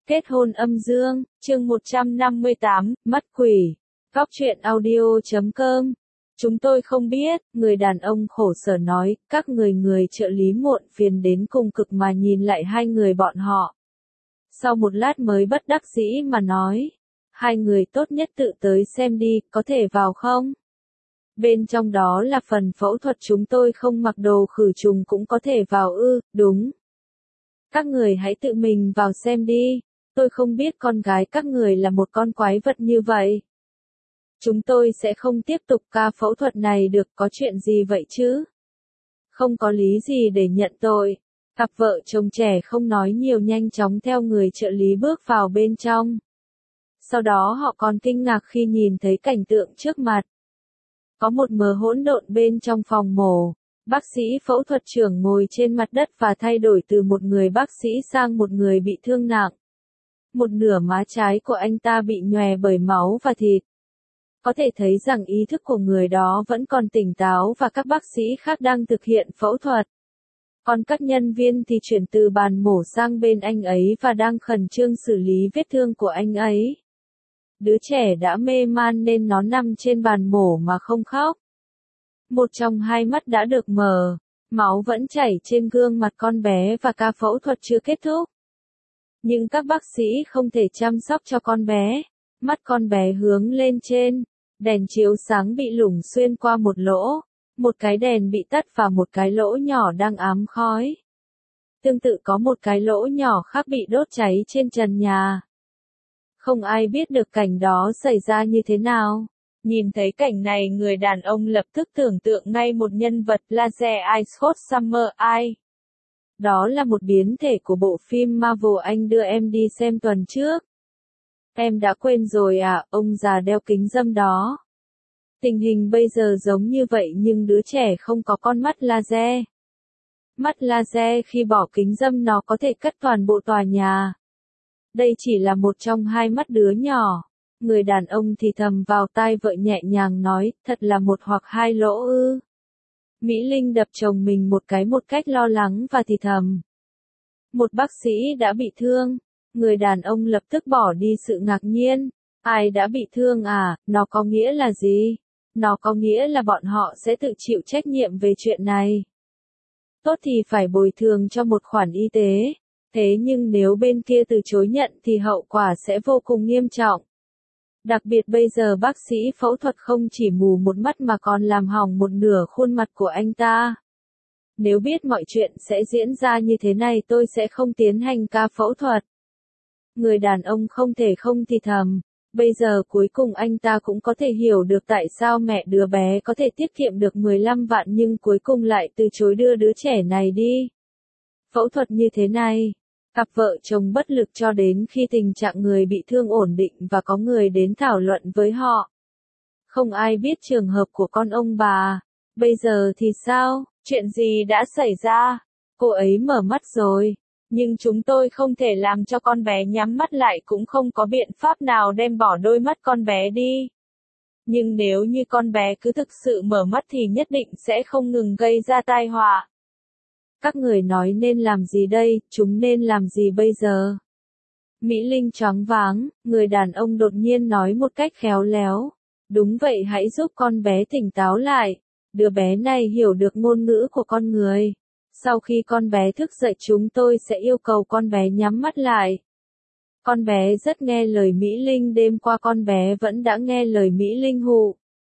Kết hôn âm dương, chương 158, mắt quỷ. Góc truyện audio.com. Chúng tôi không biết, người đàn ông khổ sở nói, các người trợ lý muộn phiền đến cùng cực mà nhìn lại hai người bọn họ. Sau một lát mới bất đắc dĩ mà nói, hai người tốt nhất tự tới xem đi, có thể vào không? Bên trong đó là phần phẫu thuật, chúng tôi không mặc đồ khử trùng cũng có thể vào ư? Đúng. Các người hãy tự mình vào xem đi. Tôi không biết con gái các người là một con quái vật như vậy. Chúng tôi sẽ không tiếp tục ca phẫu thuật này được, có chuyện gì vậy chứ? Không có lý gì để nhận tội. Cặp vợ chồng trẻ không nói nhiều nhanh chóng theo người trợ lý bước vào bên trong. Sau đó họ còn kinh ngạc khi nhìn thấy cảnh tượng trước mặt. Có một mớ hỗn độn bên trong phòng mổ. Bác sĩ phẫu thuật trưởng ngồi trên mặt đất và thay đổi từ một người bác sĩ sang một người bị thương nặng. Một nửa má trái của anh ta bị nhòe bởi máu và thịt. Có thể thấy rằng ý thức của người đó vẫn còn tỉnh táo và các bác sĩ khác đang thực hiện phẫu thuật. Còn các nhân viên thì chuyển từ bàn mổ sang bên anh ấy và đang khẩn trương xử lý vết thương của anh ấy. Đứa trẻ đã mê man nên nó nằm trên bàn mổ mà không khóc. Một trong hai mắt đã được mở, máu vẫn chảy trên gương mặt con bé và ca phẫu thuật chưa kết thúc. Nhưng các bác sĩ không thể chăm sóc cho con bé. Mắt con bé hướng lên trên, đèn chiếu sáng bị lủng xuyên qua một lỗ, một cái đèn bị tắt và một cái lỗ nhỏ đang ám khói. Tương tự có một cái lỗ nhỏ khác bị đốt cháy trên trần nhà. Không ai biết được cảnh đó xảy ra như thế nào. Nhìn thấy cảnh này, người đàn ông lập tức tưởng tượng ngay một nhân vật Laser Eye Scott Summer Eye. Đó là một biến thể của bộ phim Marvel anh đưa em đi xem tuần trước. Em đã quên rồi à, ông già đeo kính râm đó. Tình hình bây giờ giống như vậy nhưng đứa trẻ không có con mắt laser. Mắt laser khi bỏ kính râm nó có thể cắt toàn bộ tòa nhà. Đây chỉ là một trong hai mắt đứa nhỏ. Người đàn ông thì thầm vào tai vợ nhẹ nhàng nói, thật là một hoặc hai lỗ ư. Mỹ Linh đập chồng mình một cách lo lắng và thì thầm. Một bác sĩ đã bị thương. Người đàn ông lập tức bỏ đi sự ngạc nhiên. Ai đã bị thương à, nó có nghĩa là gì? Nó có nghĩa là bọn họ sẽ tự chịu trách nhiệm về chuyện này. Tốt thì phải bồi thường cho một khoản y tế. Thế nhưng nếu bên kia từ chối nhận thì hậu quả sẽ vô cùng nghiêm trọng. Đặc biệt bây giờ bác sĩ phẫu thuật không chỉ mù một mắt mà còn làm hỏng một nửa khuôn mặt của anh ta. Nếu biết mọi chuyện sẽ diễn ra như thế này tôi sẽ không tiến hành ca phẫu thuật. Người đàn ông không thể không thì thầm. Bây giờ cuối cùng anh ta cũng có thể hiểu được tại sao mẹ đứa bé có thể tiết kiệm được 15 vạn nhưng cuối cùng lại từ chối đưa đứa trẻ này đi. Phẫu thuật như thế này. Cặp vợ chồng bất lực cho đến khi tình trạng người bị thương ổn định và có người đến thảo luận với họ. Không ai biết trường hợp của con ông bà. Bây giờ thì sao? Chuyện gì đã xảy ra? Cô ấy mở mắt rồi. Nhưng chúng tôi không thể làm cho con bé nhắm mắt lại, cũng không có biện pháp nào đem bỏ đôi mắt con bé đi. Nhưng nếu như con bé cứ thực sự mở mắt thì nhất định sẽ không ngừng gây ra tai họa. Các người nói nên làm gì đây, chúng nên làm gì bây giờ? Mỹ Linh choáng váng, người đàn ông đột nhiên nói một cách khéo léo. Đúng vậy, hãy giúp con bé tỉnh táo lại. Đứa bé này hiểu được ngôn ngữ của con người. Sau khi con bé thức dậy chúng tôi sẽ yêu cầu con bé nhắm mắt lại. Con bé rất nghe lời Mỹ Linh, đêm qua con bé vẫn đã nghe lời Mỹ Linh hụ.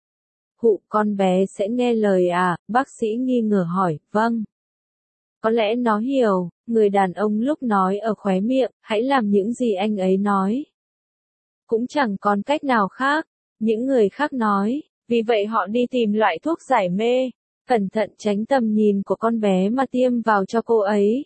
Hụ, con bé sẽ nghe lời à? Bác sĩ nghi ngờ hỏi, vâng. Có lẽ nó hiểu, người đàn ông lúc nói ở khóe miệng, hãy làm những gì anh ấy nói. Cũng chẳng còn cách nào khác, những người khác nói, vì vậy họ đi tìm loại thuốc giải mê. Cẩn thận tránh tầm nhìn của con bé mà tiêm vào cho cô ấy.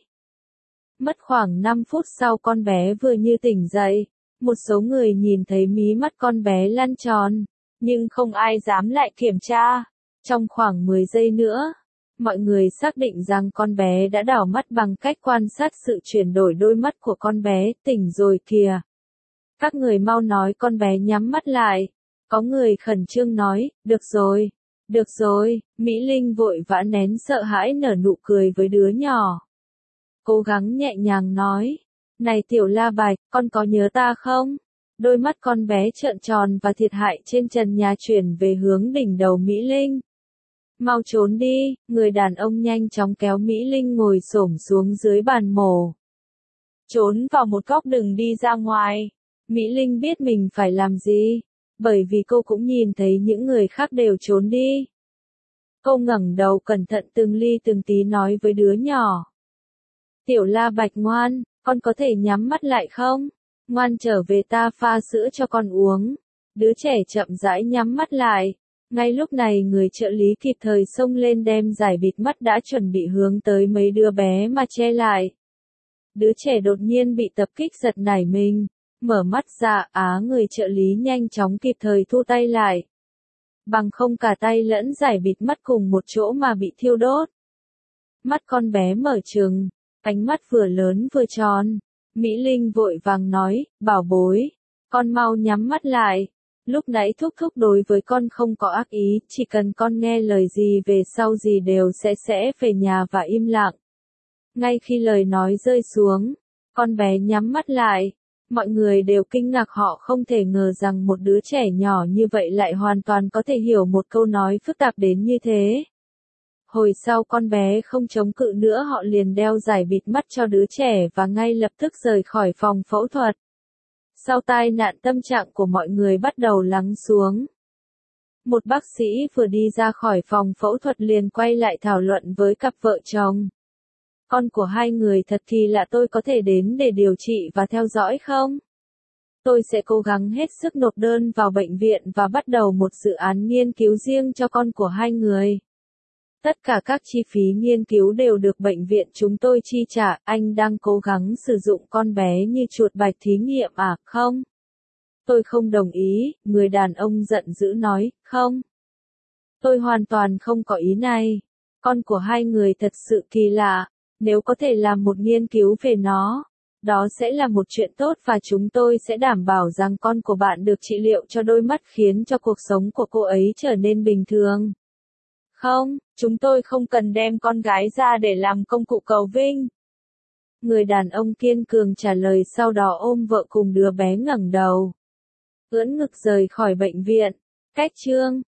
Mất khoảng 5 phút sau con bé vừa như tỉnh dậy. Một số người nhìn thấy mí mắt con bé lăn tròn, nhưng không ai dám lại kiểm tra. Trong khoảng 10 giây nữa, mọi người xác định rằng con bé đã đảo mắt bằng cách quan sát sự chuyển đổi đôi mắt của con bé. Tỉnh rồi kìa. Các người mau nói con bé nhắm mắt lại. Có người khẩn trương nói, được rồi. Được rồi, Mỹ Linh vội vã nén sợ hãi nở nụ cười với đứa nhỏ. Cố gắng nhẹ nhàng nói, Này Tiểu La Bạch, con có nhớ ta không? Đôi mắt con bé trợn tròn và thiệt hại trên trần nhà chuyển về hướng đỉnh đầu Mỹ Linh. Mau trốn đi, người đàn ông nhanh chóng kéo Mỹ Linh ngồi xổm xuống dưới bàn mổ. Trốn vào một góc đừng đi ra ngoài. Mỹ Linh biết mình phải làm gì, bởi vì cô cũng nhìn thấy những người khác đều trốn đi. Cô ngẩng đầu cẩn thận từng ly từng tí nói với đứa nhỏ. Tiểu La Bạch ngoan, con có thể nhắm mắt lại không? Ngoan trở về ta pha sữa cho con uống. Đứa trẻ chậm rãi nhắm mắt lại. Ngay lúc này người trợ lý kịp thời xông lên đem giải bịt mắt đã chuẩn bị hướng tới mấy đứa bé mà che lại. Đứa trẻ đột nhiên bị tập kích giật nảy mình, mở mắt ra người trợ lý nhanh chóng kịp thời thu tay lại. Bằng không cả tay lẫn giải bịt mắt cùng một chỗ mà bị thiêu đốt. Mắt con bé mở trừng, ánh mắt vừa lớn vừa tròn. Mỹ Linh vội vàng nói, bảo bối, con mau nhắm mắt lại. Lúc nãy thúc thúc đối với con không có ác ý, chỉ cần con nghe lời gì về sau gì đều sẽ về nhà và im lặng. Ngay khi lời nói rơi xuống, con bé nhắm mắt lại. Mọi người đều kinh ngạc họ không thể ngờ rằng một đứa trẻ nhỏ như vậy lại hoàn toàn có thể hiểu một câu nói phức tạp đến như thế. Hồi sau con bé không chống cự nữa họ liền đeo giải bịt mắt cho đứa trẻ và ngay lập tức rời khỏi phòng phẫu thuật. Sau tai nạn tâm trạng của mọi người bắt đầu lắng xuống. Một bác sĩ vừa đi ra khỏi phòng phẫu thuật liền quay lại thảo luận với cặp vợ chồng. Con của hai người thật kỳ lạ, tôi có thể đến để điều trị và theo dõi không? Tôi sẽ cố gắng hết sức nộp đơn vào bệnh viện và bắt đầu một dự án nghiên cứu riêng cho con của hai người. Tất cả các chi phí nghiên cứu đều được bệnh viện chúng tôi chi trả, anh đang cố gắng sử dụng con bé như chuột bạch thí nghiệm à, không? Tôi không đồng ý, người đàn ông giận dữ nói, không. Tôi hoàn toàn không có ý này. Con của hai người thật sự kỳ lạ, nếu có thể làm một nghiên cứu về nó, đó sẽ là một chuyện tốt và chúng tôi sẽ đảm bảo rằng con của bạn được trị liệu cho đôi mắt khiến cho cuộc sống của cô ấy trở nên bình thường. Không, chúng tôi không cần đem con gái ra để làm công cụ cầu vinh. Người đàn ông kiên cường trả lời sau đó ôm vợ cùng đứa bé ngẩng đầu. Ưỡn ngực rời khỏi bệnh viện. Cách chương